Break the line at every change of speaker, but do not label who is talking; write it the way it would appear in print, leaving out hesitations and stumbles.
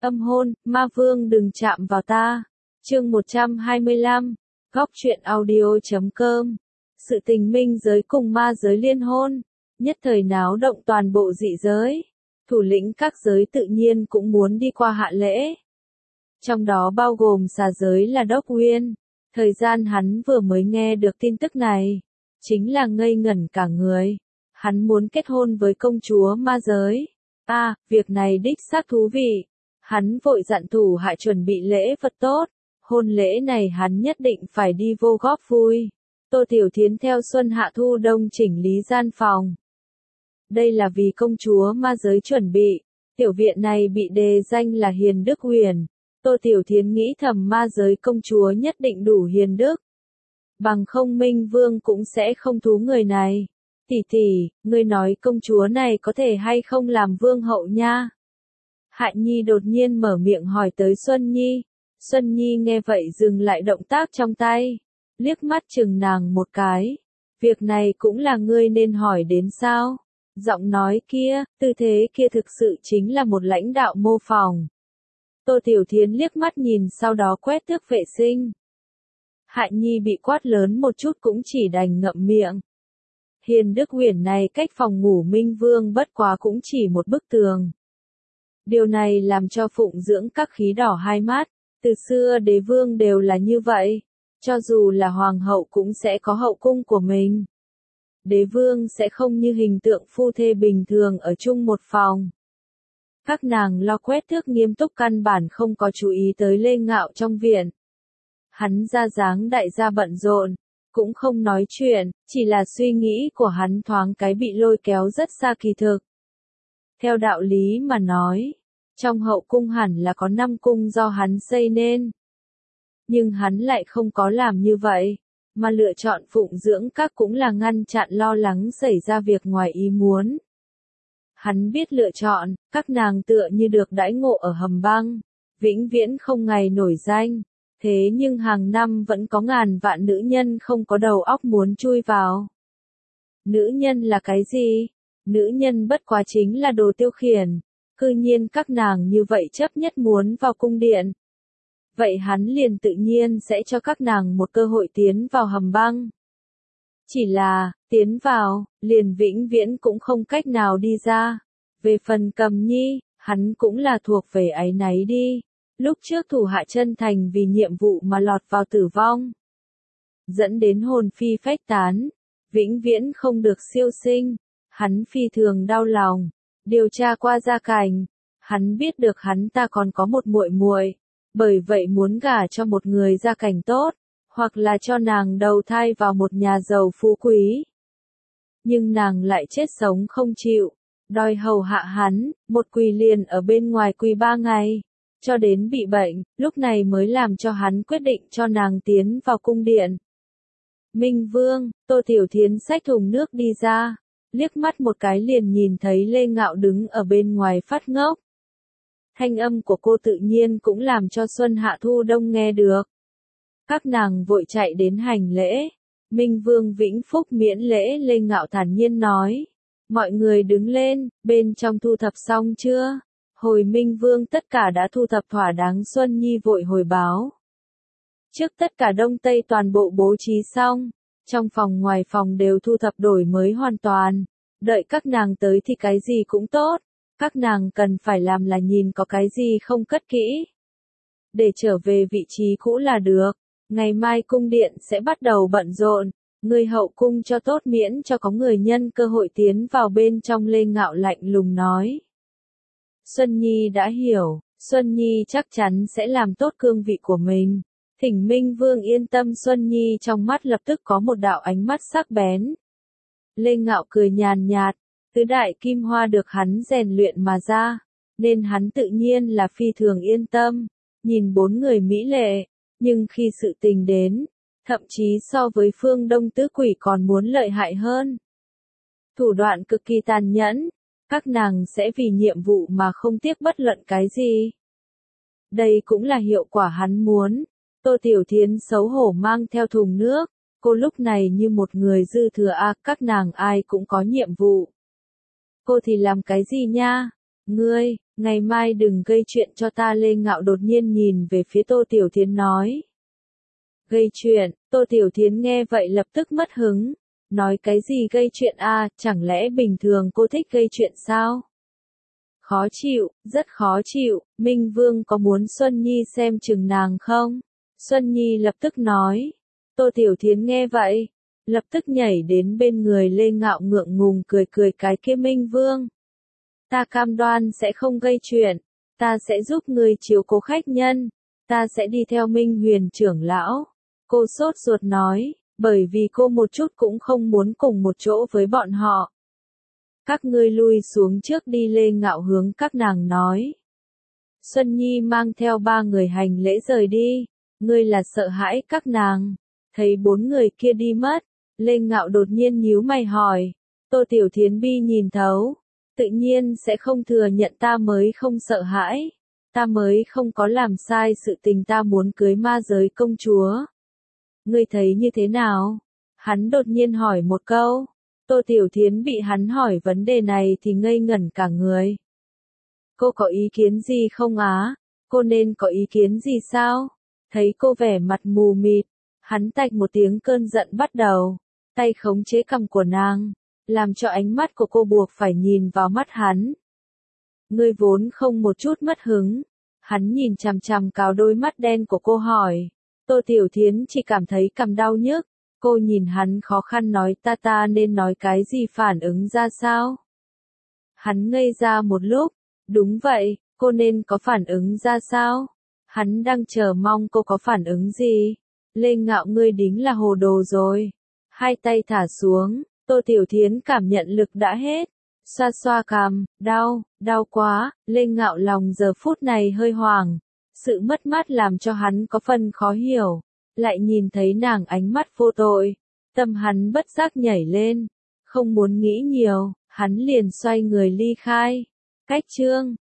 Âm hôn, ma vương đừng chạm vào ta. Chương 125, góc truyện audio.com. Sự tình minh giới cùng ma giới liên hôn, nhất thời náo động toàn bộ dị giới. Thủ lĩnh các giới tự nhiên cũng muốn đi qua hạ lễ. Trong đó bao gồm xà giới là Đốc Uyên. Thời gian hắn vừa mới nghe được tin tức này, chính là ngây ngẩn cả người. Hắn muốn kết hôn với công chúa ma giới. Việc này đích xác thú vị. Hắn vội dặn thủ hạ chuẩn bị lễ vật tốt. Hôn lễ này hắn nhất định phải đi vô góp vui. Tô Tiểu Thiến theo Xuân Hạ Thu Đông chỉnh lý gian phòng. Đây là vì công chúa ma giới chuẩn bị. Tiểu viện này bị đề danh là Hiền Đức Huyền. Tô Tiểu Thiến nghĩ thầm ma giới công chúa nhất định đủ hiền đức. Bằng không Minh Vương cũng sẽ không thú người này. Tỷ tỷ, ngươi nói công chúa này có thể hay không làm vương hậu nha? Hạ Nhi đột nhiên mở miệng hỏi tới Xuân Nhi. Xuân Nhi nghe vậy dừng lại động tác trong tay. Liếc mắt chừng nàng một cái. Việc này cũng là ngươi nên hỏi đến sao? Giọng nói kia, tư thế kia thực sự chính là một lãnh đạo mô phỏng. Tô Tiểu Thiến liếc mắt nhìn sau đó quét tước vệ sinh. Hạ Nhi bị quát lớn một chút cũng chỉ đành ngậm miệng. Hiền Đức Huyền này cách phòng ngủ Minh Vương bất quá cũng chỉ một bức tường. Điều này làm cho phụng dưỡng các khí đỏ hai mắt. Từ xưa đế vương đều là như vậy. Cho dù là hoàng hậu cũng sẽ có hậu cung của mình. Đế vương sẽ không như hình tượng phu thê bình thường ở chung một phòng. Các nàng lo quét tước nghiêm túc căn bản không có chú ý tới Lê Ngạo trong viện. Hắn ra dáng đại gia bận rộn, cũng không nói chuyện, chỉ là suy nghĩ của hắn thoáng cái bị lôi kéo rất xa kỳ thực. Theo đạo lý mà nói, trong hậu cung hẳn là có 5 cung do hắn xây nên. Nhưng hắn lại không có làm như vậy, mà lựa chọn phụng dưỡng các cũng là ngăn chặn lo lắng xảy ra việc ngoài ý muốn. Hắn biết lựa chọn, các nàng tựa như được đãi ngộ ở hầm băng, vĩnh viễn không ngày nổi danh, thế nhưng hàng năm vẫn có ngàn vạn nữ nhân không có đầu óc muốn chui vào. Nữ nhân là cái gì? Nữ nhân bất quá chính là đồ tiêu khiển, cư nhiên các nàng như vậy chấp nhất muốn vào cung điện. Vậy hắn liền tự nhiên sẽ cho các nàng một cơ hội tiến vào hầm băng. Chỉ là, tiến vào, liền vĩnh viễn cũng không cách nào đi ra. Về phần Cầm Nhi, hắn cũng là thuộc về áy náy đi. Lúc trước thủ hạ chân thành vì nhiệm vụ mà lọt vào tử vong. Dẫn đến hồn phi phách tán, vĩnh viễn không được siêu sinh. Hắn phi thường đau lòng. Điều tra qua gia cảnh, hắn biết được hắn ta còn có một muội muội, bởi vậy muốn gả cho một người gia cảnh tốt, hoặc là cho nàng đầu thai vào một nhà giàu phú quý. Nhưng nàng lại chết sống không chịu, đòi hầu hạ hắn, một quỳ liền ở bên ngoài quỳ 3 ngày, cho đến bị bệnh, lúc này mới làm cho hắn quyết định cho nàng tiến vào cung điện. Minh Vương, Tô Tiểu Thiến xách thùng nước đi ra, liếc mắt một cái liền nhìn thấy Lê Ngạo đứng ở bên ngoài phát ngốc. Thanh âm của cô tự nhiên cũng làm cho Xuân Hạ Thu Đông nghe được. Các nàng vội chạy đến hành lễ. Minh Vương vĩnh phúc miễn lễ. Lê Ngạo thản nhiên nói. Mọi người đứng lên, bên trong thu thập xong chưa? Hồi Minh Vương tất cả đã thu thập thỏa đáng. Xuân Nhi vội hồi báo. Trước tất cả đông tây toàn bộ bố trí xong. Trong phòng ngoài phòng đều thu thập đổi mới hoàn toàn. Đợi các nàng tới thì cái gì cũng tốt. Các nàng cần phải làm là nhìn có cái gì không cất kỹ. Để trở về vị trí cũ là được. Ngày mai cung điện sẽ bắt đầu bận rộn. Người hậu cung cho tốt miễn cho có người nhân cơ hội tiến vào bên trong. Lê Ngạo lạnh lùng nói. Xuân Nhi đã hiểu. Xuân Nhi chắc chắn sẽ làm tốt cương vị của mình. Thỉnh Minh Vương yên tâm. Xuân Nhi trong mắt lập tức có một đạo ánh mắt sắc bén. Lê Ngạo cười nhàn nhạt. Tứ đại kim hoa được hắn rèn luyện mà ra, nên hắn tự nhiên là phi thường yên tâm. Nhìn 4 người mỹ lệ, nhưng khi sự tình đến, thậm chí so với Phương Đông tứ quỷ còn muốn lợi hại hơn. Thủ đoạn cực kỳ tàn nhẫn, các nàng sẽ vì nhiệm vụ mà không tiếc bất luận cái gì. Đây cũng là hiệu quả hắn muốn. Tô Tiểu Thiến xấu hổ mang theo thùng nước, cô lúc này như một người dư thừa các nàng ai cũng có nhiệm vụ. Cô thì làm cái gì nha? Ngươi, Ngày mai đừng gây chuyện cho ta. Lê Ngạo đột nhiên nhìn về phía Tô Tiểu Thiến nói. Gây chuyện? Tô Tiểu Thiến nghe vậy lập tức mất hứng. Nói cái gì gây chuyện à, chẳng lẽ bình thường cô thích gây chuyện sao? Khó chịu, rất khó chịu, Minh Vương có muốn Xuân Nhi xem chừng nàng không? Xuân Nhi lập tức nói. Tô Tiểu Thiến nghe vậy, lập tức nhảy đến bên người Lê Ngạo ngượng ngùng cười cười cái kia Minh Vương. Ta cam đoan sẽ không gây chuyện, ta sẽ giúp người chiếu cố khách nhân, ta sẽ đi theo Minh Huyền trưởng lão. Cô sốt ruột nói, bởi vì cô một chút cũng không muốn cùng một chỗ với bọn họ. Các ngươi lui xuống trước đi. Lê Ngạo hướng các nàng nói. Xuân Nhi mang theo 3 người hành lễ rời đi. Ngươi là sợ hãi các nàng. Thấy 4 người kia đi mất, Lê Ngạo đột nhiên nhíu mày hỏi. Tô Tiểu Thiến bi nhìn thấu. Tự nhiên sẽ không thừa nhận, ta mới không sợ hãi. Ta mới không có làm sai sự tình, ta muốn cưới ma giới công chúa. Ngươi thấy như thế nào? Hắn đột nhiên hỏi một câu. Tô Tiểu Thiến bị hắn hỏi vấn đề này thì ngây ngẩn cả người. Cô có ý kiến gì không á? Cô nên có ý kiến gì sao? Thấy cô vẻ mặt mù mịt, hắn tạch một tiếng cơn giận bắt đầu, tay khống chế cằm của nàng, làm cho ánh mắt của cô buộc phải nhìn vào mắt hắn. Ngươi vốn không một chút mất hứng. Hắn nhìn chằm chằm vào đôi mắt đen của cô hỏi. Tô Tiểu Thiến chỉ cảm thấy cằm đau nhức. Cô nhìn hắn khó khăn nói, ta nên nói cái gì, phản ứng ra sao? Hắn ngây ra một lúc. Đúng vậy, cô nên có phản ứng ra sao? Hắn đang chờ mong cô có phản ứng gì. Lê Ngạo, ngươi đính là hồ đồ rồi. Hai tay thả xuống, Tô Tiểu Thiến cảm nhận lực đã hết. Xoa xoa cằm, đau quá. Lê Ngạo lòng giờ phút này hơi hoảng. Sự mất mát làm cho hắn có phần khó hiểu. Lại nhìn thấy nàng ánh mắt vô tội. Tâm hắn bất giác nhảy lên. Không muốn nghĩ nhiều, hắn liền xoay người ly khai. Cách chương